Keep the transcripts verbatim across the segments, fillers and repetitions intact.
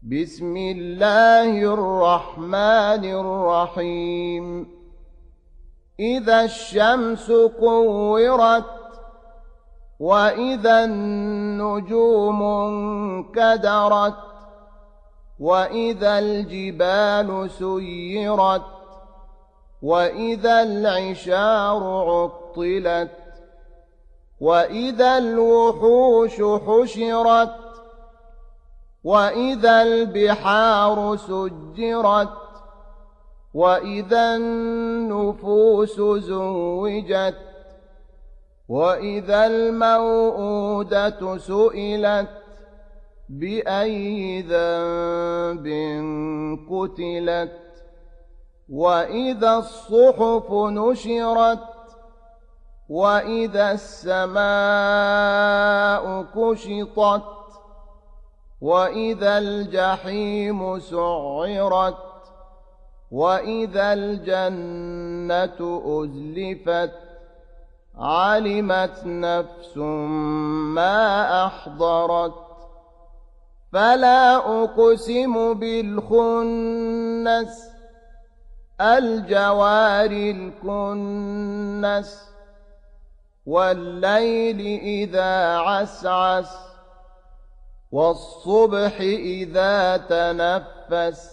بسم الله الرحمن الرحيم إذا الشمس كورت وإذا النجوم انكدرت وإذا الجبال سيرت وإذا العشار عطلت وإذا الوحوش حشرت وإذا البحار سجرت وإذا النفوس زوجت وإذا الموءودة سئلت بأي ذنب قتلت وإذا الصحف نشرت وإذا السماء كشطت وإذا الجحيم سعرت وإذا الجنة أزلفت علمت نفس ما أحضرت فلا أقسم بالخنس الجوار الكنس والليل إذا عسعس والصبح إذا تنفس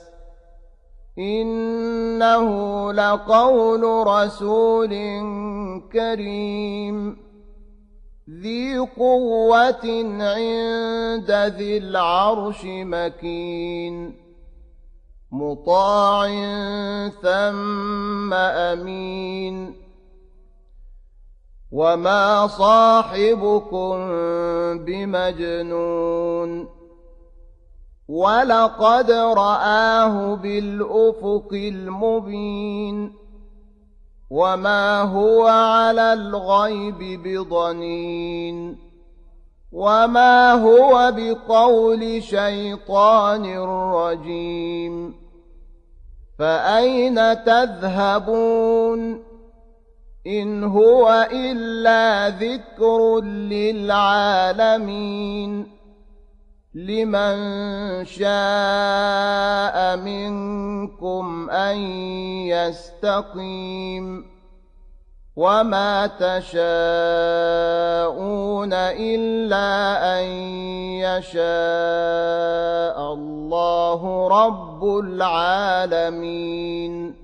إنه لقول رسول كريم ذي قوة عند ذي العرش مكين مطاع ثم أمين وما صاحبكم بمجنون ولقد رآه بالأفق المبين وما هو على الغيب بضنين وما هو بقول شيطان رجيم فأين تذهبون إن هو إلا ذكر للعالمين لمن شاء منكم أن يستقيم وما تشاءون إلا أن يشاء الله رب العالمين.